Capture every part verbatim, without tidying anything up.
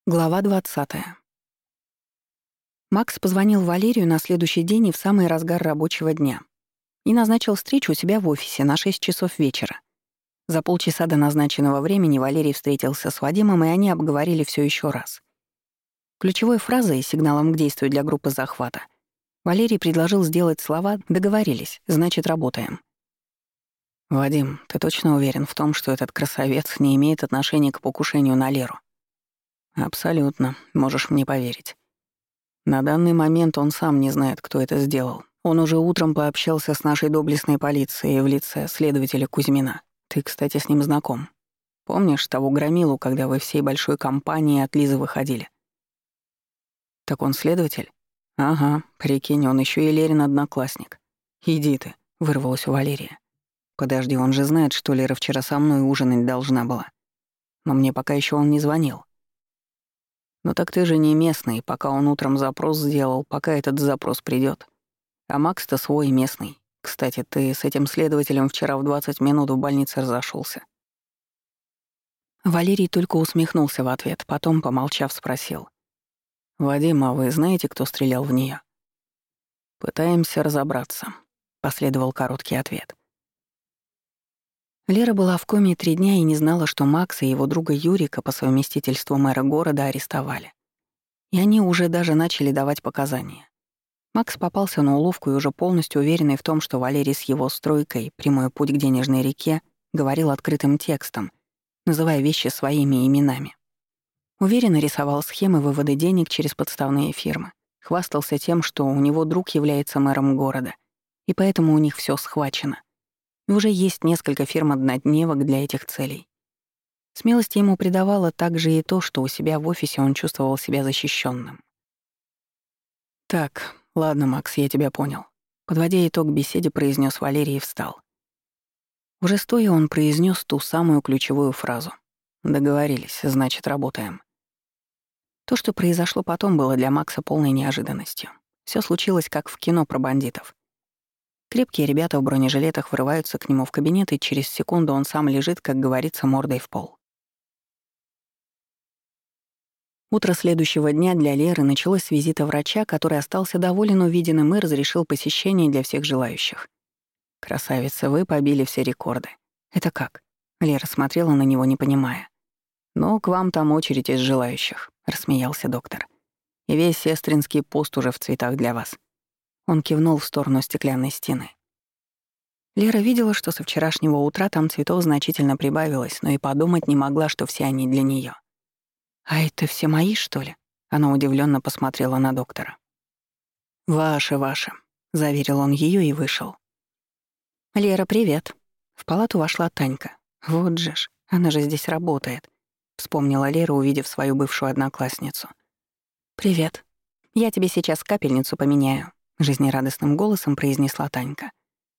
Глава двадцатая. Макс позвонил Валерию на следующий день и в самый разгар рабочего дня и назначил встречу у себя в офисе на шесть часов вечера. За полчаса до назначенного времени Валерий встретился с Вадимом, и они обговорили все еще раз. Ключевой фразой и сигналом к действию для группы захвата Валерий предложил сделать слова «договорились, значит, работаем». «Вадим, ты точно уверен в том, что этот красавец не имеет отношения к покушению на Леру?» «Абсолютно, можешь мне поверить. На данный момент он сам не знает, кто это сделал. Он уже утром пообщался с нашей доблестной полицией в лице следователя Кузьмина. Ты, кстати, с ним знаком. Помнишь того громилу, когда вы всей большой компанией от Лизы выходили?» «Так он следователь?» «Ага, прикинь, он еще и Лерин одноклассник». «Иди ты», — вырвалось у Валерия. «Подожди, он же знает, что Лера вчера со мной ужинать должна была. Но мне пока еще он не звонил». «Ну так ты же не местный, пока он утром запрос сделал, пока этот запрос придёт. А Макс-то свой местный. Кстати, ты с этим следователем вчера в двадцать минут в больнице разошёлся». Валерий только усмехнулся в ответ, потом, помолчав, спросил. «Вадим, а вы знаете, кто стрелял в неё?» «Пытаемся разобраться», — последовал короткий ответ. Лера была в коме три дня и не знала, что Макса и его друга Юрика по совместительству мэра города арестовали. И они уже даже начали давать показания. Макс попался на уловку и уже полностью уверенный в том, что Валерий с его стройкой «Прямой путь к денежной реке» говорил открытым текстом, называя вещи своими именами. Уверенно рисовал схемы вывода денег через подставные фирмы, хвастался тем, что у него друг является мэром города, и поэтому у них всё схвачено. И уже есть несколько фирм-однодневок для этих целей. Смелости ему придавало также и то, что у себя в офисе он чувствовал себя защищенным. «Так, ладно, Макс, я тебя понял», — подводя итог беседе, произнес Валерий и встал. Уже стоя он произнес ту самую ключевую фразу. «Договорились, значит, работаем». То, что произошло потом, было для Макса полной неожиданностью. Все случилось, как в кино про бандитов. Крепкие ребята в бронежилетах врываются к нему в кабинет, и через секунду он сам лежит, как говорится, мордой в пол. Утро следующего дня для Леры началось с визита врача, который остался доволен увиденным и разрешил посещение для всех желающих. «Красавица, вы побили все рекорды». «Это как?» Лера смотрела на него, не понимая. «Ну, к вам там очередь из желающих», — рассмеялся доктор. «И весь сестринский пост уже в цветах для вас». Он кивнул в сторону стеклянной стены. Лера видела, что со вчерашнего утра там цветов значительно прибавилось, но и подумать не могла, что все они для неё. «А это все мои, что ли?» Она удивлённо посмотрела на доктора. «Ваши, ваши», — заверил он её и вышел. «Лера, привет». В палату вошла Танька. «Вот же ж, она же здесь работает», — вспомнила Лера, увидев свою бывшую одноклассницу. «Привет. Я тебе сейчас капельницу поменяю», — жизнерадостным голосом произнесла Танька.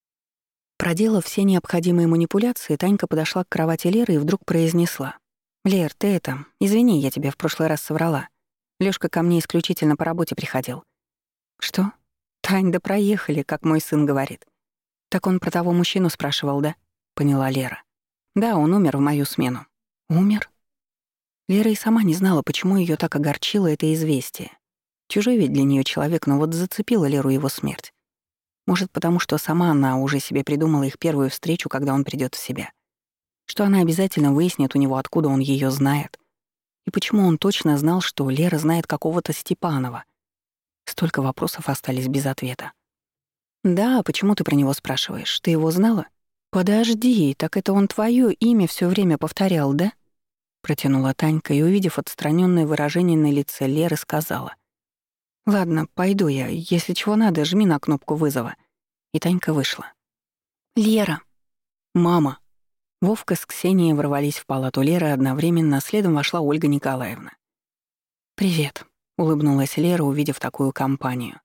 Проделав все необходимые манипуляции, Танька подошла к кровати Леры и вдруг произнесла. «Лер, ты это... Извини, я тебе в прошлый раз соврала. Лёшка ко мне исключительно по работе приходил». «Что? Тань, да проехали, как мой сын говорит». «Так он про того мужчину спрашивал, да?» — поняла Лера. «Да, он умер в мою смену». «Умер?» Лера и сама не знала, почему её так огорчило это известие. Чужой ведь для неё человек, но вот зацепила Леру его смерть. Может, потому что сама она уже себе придумала их первую встречу, когда он придёт в себя. Что она обязательно выяснит у него, откуда он её знает. И почему он точно знал, что Лера знает какого-то Степанова. Столько вопросов остались без ответа. «Да, почему ты про него спрашиваешь? Ты его знала?» «Подожди, так это он твоё имя всё время повторял, да?» Протянула Танька и, увидев отстранённое выражение на лице Леры, сказала. «Ладно, пойду я. Если чего надо, жми на кнопку вызова». И Танька вышла. «Лера!» «Мама!» Вовка с Ксенией ворвались в палату Леры одновременно, следом вошла Ольга Николаевна. «Привет», — улыбнулась Лера, увидев такую компанию.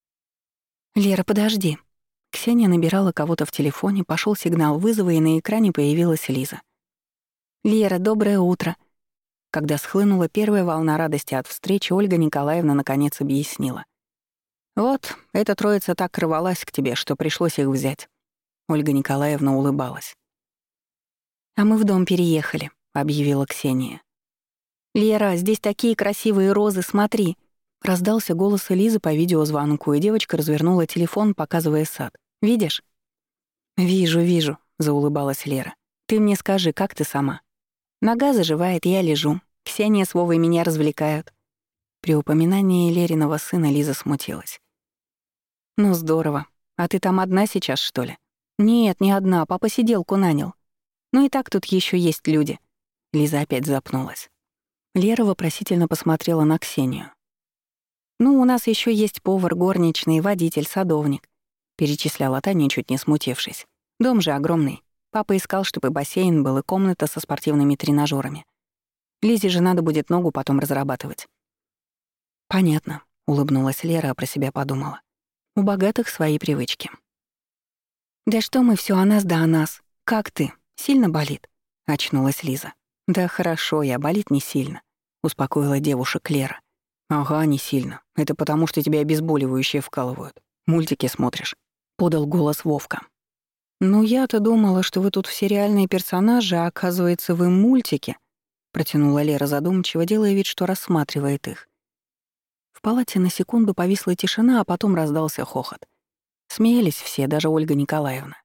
«Лера, подожди». Ксения набирала кого-то в телефоне, пошёл сигнал вызова, и на экране появилась Лиза. «Лера, доброе утро». Когда схлынула первая волна радости от встречи, Ольга Николаевна наконец объяснила. «Вот, эта троица так рвалась к тебе, что пришлось их взять». Ольга Николаевна улыбалась. «А мы в дом переехали», — объявила Ксения. «Лера, здесь такие красивые розы, смотри!» Раздался голос Элизы по видеозвонку, и девочка развернула телефон, показывая сад. «Видишь?» «Вижу, вижу», — заулыбалась Лера. «Ты мне скажи, как ты сама?» «Нога заживает, я лежу. Ксения с Вовой меня развлекают». При упоминании Лериного сына Лиза смутилась. «Ну здорово. А ты там одна сейчас, что ли?» «Нет, не одна, папа сиделку нанял. Ну и так тут еще есть люди». Лиза опять запнулась. Лера вопросительно посмотрела на Ксению. «Ну, у нас еще есть повар, горничный, водитель, садовник», — перечисляла та, ничуть не смутившись. «Дом же огромный. Папа искал, чтобы и бассейн был, и комната со спортивными тренажерами. Лизе же надо будет ногу потом разрабатывать». «Понятно», — улыбнулась Лера, а про себя подумала. «У богатых свои привычки». «Да что мы все о нас да о нас. Как ты? Сильно болит?» — очнулась Лиза. «Да хорошо, я болит не сильно», — успокоила девушек Лера. «Ага, не сильно. Это потому, что тебе обезболивающее вкалывают. Мультики смотришь», — подал голос Вовка. «Ну я-то думала, что вы тут все реальные персонажи, а оказывается, вы мультики», — протянула Лера задумчиво, делая вид, что рассматривает их. В палате на секунду повисла тишина, а потом раздался хохот. Смеялись все, даже Ольга Николаевна.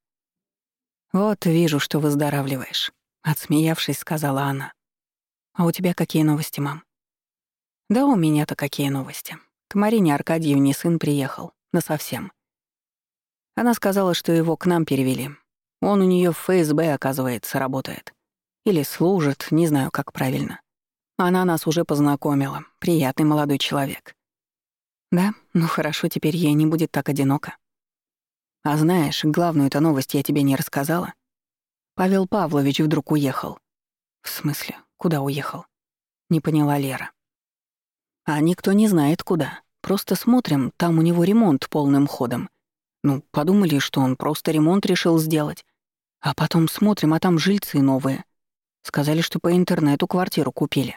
«Вот вижу, что выздоравливаешь», — отсмеявшись, сказала она. «А у тебя какие новости, мам?» «Да у меня-то какие новости. К Марине Аркадьевне сын приехал. Насовсем. Она сказала, что его к нам перевели. Он у нее в эф эс бэ, оказывается, работает. Или служит, не знаю, как правильно. Она нас уже познакомила. Приятный молодой человек». «Да? Ну хорошо, теперь ей не будет так одиноко». «А знаешь, главную-то новость я тебе не рассказала. Павел Павлович вдруг уехал». «В смысле? Куда уехал?» — не поняла Лера. «А никто не знает, куда. Просто смотрим, там у него ремонт полным ходом. Ну, подумали, что он просто ремонт решил сделать. А потом смотрим, а там жильцы новые. Сказали, что по интернету квартиру купили».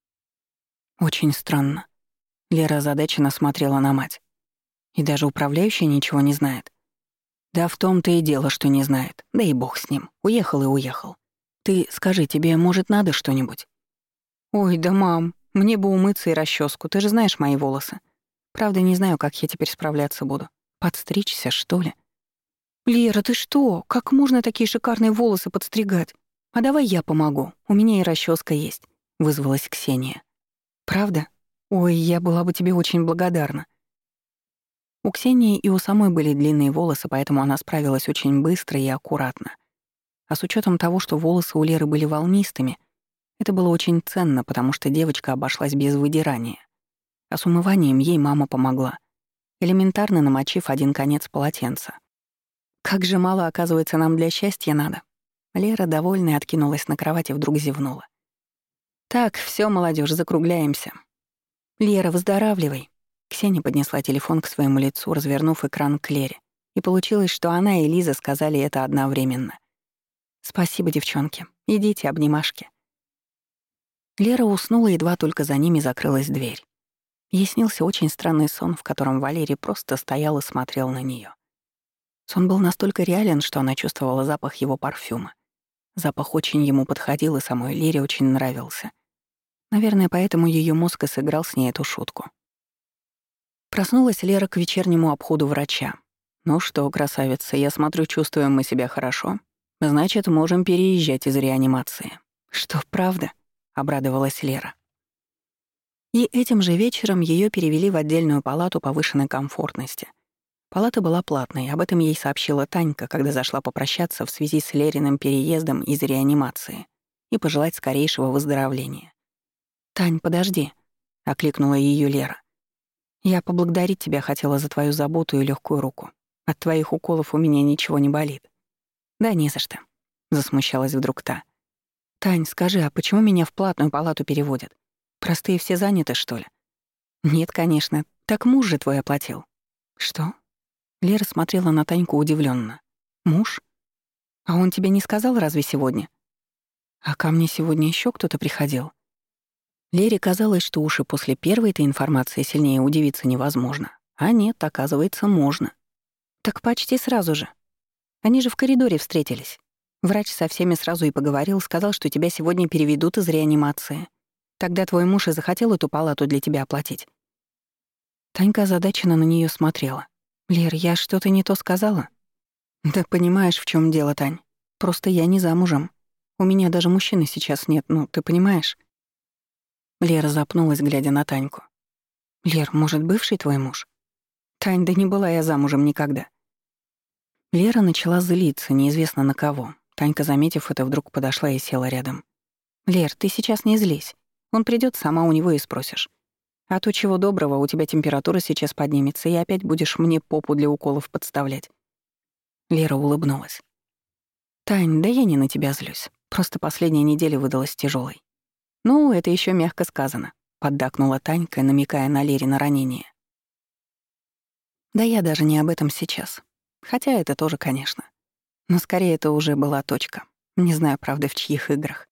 «Очень странно». Лера озадаченно смотрела на мать. «И даже управляющий ничего не знает». «Да в том-то и дело, что не знает. Да и бог с ним. Уехал и уехал. Ты скажи, тебе, может, надо что-нибудь?» «Ой, да мам, мне бы умыться и расческу, ты же знаешь мои волосы. Правда, не знаю, как я теперь справляться буду. Подстричься, что ли?» «Лера, ты что? Как можно такие шикарные волосы подстригать? А давай я помогу. У меня и расческа есть», — вызвалась Ксения. «Правда? Ой, я была бы тебе очень благодарна». У Ксении и у самой были длинные волосы, поэтому она справилась очень быстро и аккуратно. А с учетом того, что волосы у Леры были волнистыми, это было очень ценно, потому что девочка обошлась без выдирания. А с умыванием ей мама помогла, элементарно намочив один конец полотенца. «Как же мало, оказывается, нам для счастья надо». Лера, довольная, откинулась на кровать и вдруг зевнула. «Так, все, молодежь, закругляемся». «Лера, выздоравливай». Ксения поднесла телефон к своему лицу, развернув экран к Лере. И получилось, что она и Лиза сказали это одновременно. «Спасибо, девчонки. Идите, обнимашки». Лера уснула, едва только за ними закрылась дверь. Ей снился очень странный сон, в котором Валерий просто стоял и смотрел на нее. Сон был настолько реален, что она чувствовала запах его парфюма. Запах очень ему подходил, и самой Лере очень нравился. Наверное, поэтому ее мозг и сыграл с ней эту шутку. Проснулась Лера к вечернему обходу врача. «Ну что, красавица, я смотрю, чувствуем мы себя хорошо. Значит, можем переезжать из реанимации». «Что, правда?» — обрадовалась Лера. И этим же вечером ее перевели в отдельную палату повышенной комфортности. Палата была платной, об этом ей сообщила Танька, когда зашла попрощаться в связи с Лериным переездом из реанимации и пожелать скорейшего выздоровления. «Тань, подожди», — окликнула ее Лера. «Я поблагодарить тебя хотела за твою заботу и легкую руку. От твоих уколов у меня ничего не болит». «Да не за что», — засмущалась вдруг та. «Тань, скажи, а почему меня в платную палату переводят? Простые все заняты, что ли?» «Нет, конечно. Так муж же твой оплатил». «Что?» Лера смотрела на Таньку удивленно. «Муж? А он тебе не сказал разве сегодня?» «А ко мне сегодня еще кто-то приходил?» Лере казалось, что уж и после первой-то информации сильнее удивиться невозможно. А нет, оказывается, можно. «Так почти сразу же. Они же в коридоре встретились. Врач со всеми сразу и поговорил, сказал, что тебя сегодня переведут из реанимации. Тогда твой муж и захотел эту палату для тебя оплатить». Танька озадаченно на нее смотрела. «Лер, я что-то не то сказала?» «Да понимаешь, в чем дело, Тань. Просто я не замужем. У меня даже мужчины сейчас нет, ну, ты понимаешь?» Лера запнулась, глядя на Таньку. «Лер, может, бывший твой муж?» «Тань, да не была я замужем никогда». Лера начала злиться, неизвестно на кого. Танька, заметив это, вдруг подошла и села рядом. «Лер, ты сейчас не злись. Он придёт, сама у него и спросишь. А то чего доброго, у тебя температура сейчас поднимется, и опять будешь мне попу для уколов подставлять». Лера улыбнулась. «Тань, да я не на тебя злюсь. Просто последняя неделя выдалась тяжелой. «Ну, это еще мягко сказано», — поддакнула Танька, намекая на Лерина ранение. «Да я даже не об этом сейчас. Хотя это тоже, конечно. Но скорее это уже была точка. Не знаю, правда, в чьих играх».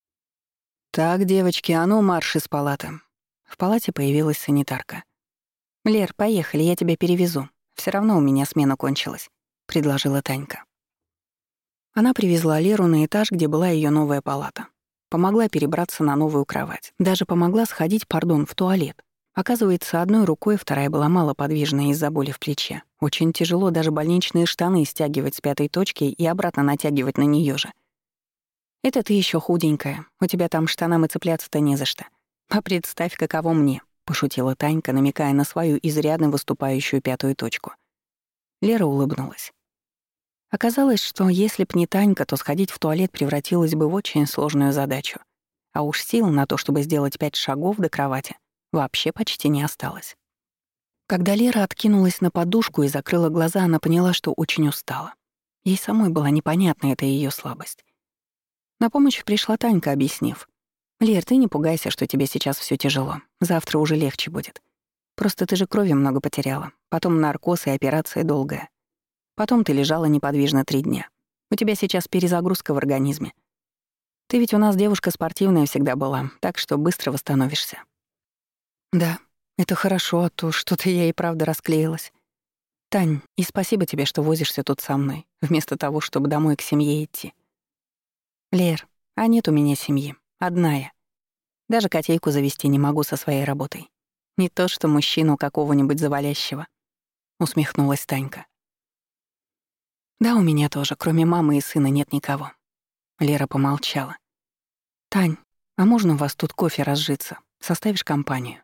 «Так, девочки, а ну марш из палаты». В палате появилась санитарка. «Лер, поехали, я тебя перевезу. Все равно у меня смена кончилась», — предложила Танька. Она привезла Леру на этаж, где была ее новая палата. Помогла перебраться на новую кровать. Даже помогла сходить, пардон, в туалет. Оказывается, одной рукой вторая была малоподвижная из-за боли в плече. Очень тяжело даже больничные штаны стягивать с пятой точки и обратно натягивать на нее же. «Это ты еще худенькая. У тебя там штанам и цепляться-то не за что. А представь, каково мне», — пошутила Танька, намекая на свою изрядно выступающую пятую точку. Лера улыбнулась. Оказалось, что если б не Танька, то сходить в туалет превратилось бы в очень сложную задачу. А уж сил на то, чтобы сделать пять шагов до кровати, вообще почти не осталось. Когда Лера откинулась на подушку и закрыла глаза, она поняла, что очень устала. Ей самой была непонятна эта ее слабость. На помощь пришла Танька, объяснив. «Лер, ты не пугайся, что тебе сейчас все тяжело. Завтра уже легче будет. Просто ты же крови много потеряла. Потом наркоз и операция долгая. Потом ты лежала неподвижно три дня. У тебя сейчас перезагрузка в организме. Ты ведь у нас девушка спортивная всегда была, так что быстро восстановишься». «Да, это хорошо, а то что-то я и правда расклеилась. Тань, и спасибо тебе, что возишься тут со мной, вместо того, чтобы домой к семье идти». «Лер, а нет у меня семьи. Одна я. Даже котейку завести не могу со своей работой. Не то что мужчину какого-нибудь завалящего», — усмехнулась Танька. «Да, у меня тоже, кроме мамы и сына, нет никого». Лера помолчала. «Тань, а можно у вас тут кофе разжиться? Составишь компанию?»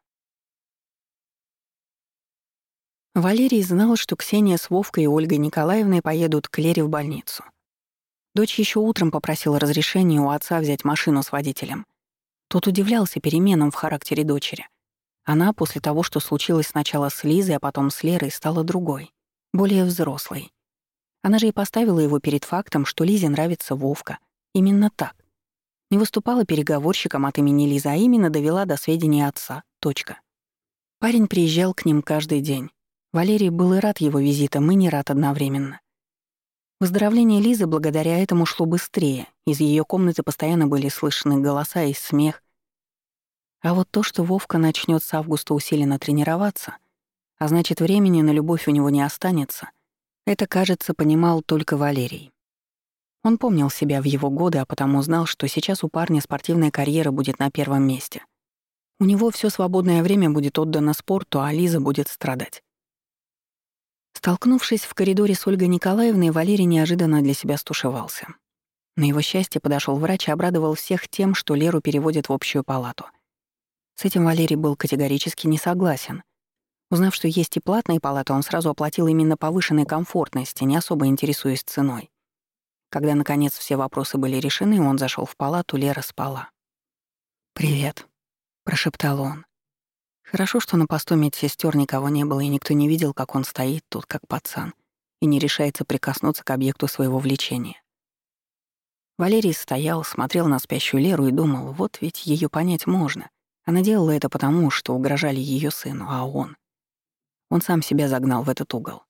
Валерий знал, что Ксения с Вовкой и Ольгой Николаевной поедут к Лере в больницу. Дочь еще утром попросила разрешения у отца взять машину с водителем. Тот удивлялся переменам в характере дочери. Она, после того, что случилось сначала с Лизой, а потом с Лерой, стала другой, более взрослой. Она же и поставила его перед фактом, что Лизе нравится Вовка. Именно так. Не выступала переговорщиком от имени Лизы, а именно довела до сведения отца. Точка. Парень приезжал к ним каждый день. Валерий был и рад его визитам, и не рад одновременно. Выздоровление Лизы благодаря этому шло быстрее. Из ее комнаты постоянно были слышны голоса и смех. А вот то, что Вовка начнет с августа усиленно тренироваться, а значит, времени на любовь у него не останется, это, кажется, понимал только Валерий. Он помнил себя в его годы, а потому знал, что сейчас у парня спортивная карьера будет на первом месте. У него все свободное время будет отдано спорту, а Лиза будет страдать. Столкнувшись в коридоре с Ольгой Николаевной, Валерий неожиданно для себя стушевался. На его счастье подошел врач и обрадовал всех тем, что Леру переводят в общую палату. С этим Валерий был категорически не согласен. Узнав, что есть и платные палаты, он сразу оплатил именно повышенной комфортности, не особо интересуясь ценой. Когда, наконец, все вопросы были решены, он зашел в палату, Лера спала. «Привет», — прошептал он. Хорошо, что на посту медсестер никого не было, и никто не видел, как он стоит тут, как пацан, и не решается прикоснуться к объекту своего влечения. Валерий стоял, смотрел на спящую Леру и думал, вот ведь ее понять можно. Она делала это потому, что угрожали ее сыну, а он... Он сам себя загнал в этот угол.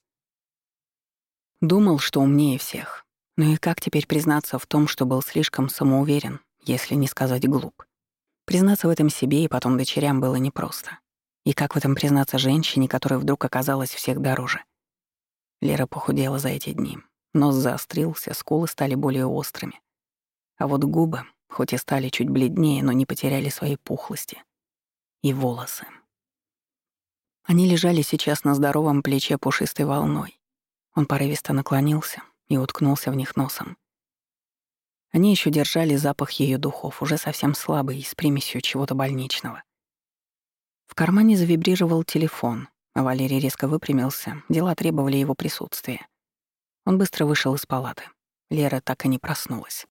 Думал, что умнее всех. Ну и как теперь признаться в том, что был слишком самоуверен, если не сказать глуп? Признаться в этом себе и потом дочерям было непросто. И как в этом признаться женщине, которая вдруг оказалась всех дороже? Лера похудела за эти дни. Нос заострился, скулы стали более острыми. А вот губы, хоть и стали чуть бледнее, но не потеряли своей пухлости. И волосы. Они лежали сейчас на здоровом плече пушистой волной. Он порывисто наклонился и уткнулся в них носом. Они еще держали запах ее духов, уже совсем слабый и с примесью чего-то больничного. В кармане завибрировал телефон, а Валерий резко выпрямился, дела требовали его присутствия. Он быстро вышел из палаты. Лера так и не проснулась.